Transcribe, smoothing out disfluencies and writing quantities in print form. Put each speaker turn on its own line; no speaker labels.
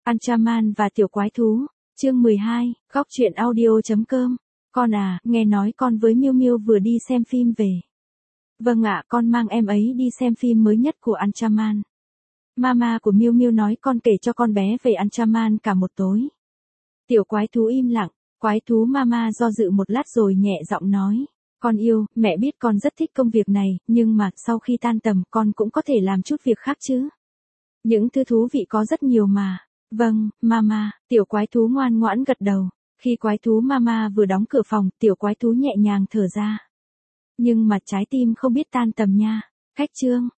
Anchaman và tiểu quái thú, chương 12, góc truyện audio.com. Con à, nghe nói con với Miu Miu vừa đi xem phim về. Vâng ạ, con mang em ấy đi xem phim mới nhất của Anchaman. Mama của Miu Miu nói con kể cho con bé về Anchaman cả một tối. Tiểu quái thú im lặng, quái thú Mama do dự một lát rồi nhẹ giọng nói. Con yêu, mẹ biết con rất thích công việc này, nhưng mà sau khi tan tầm con cũng có thể làm chút việc khác chứ. Những thứ thú vị có rất nhiều mà. Vâng, Mama, tiểu quái thú ngoan ngoãn gật đầu. Khi quái thú Mama vừa đóng cửa phòng, tiểu quái thú nhẹ nhàng thở ra. Nhưng mà trái tim không biết tan tầm nha. Khách chương.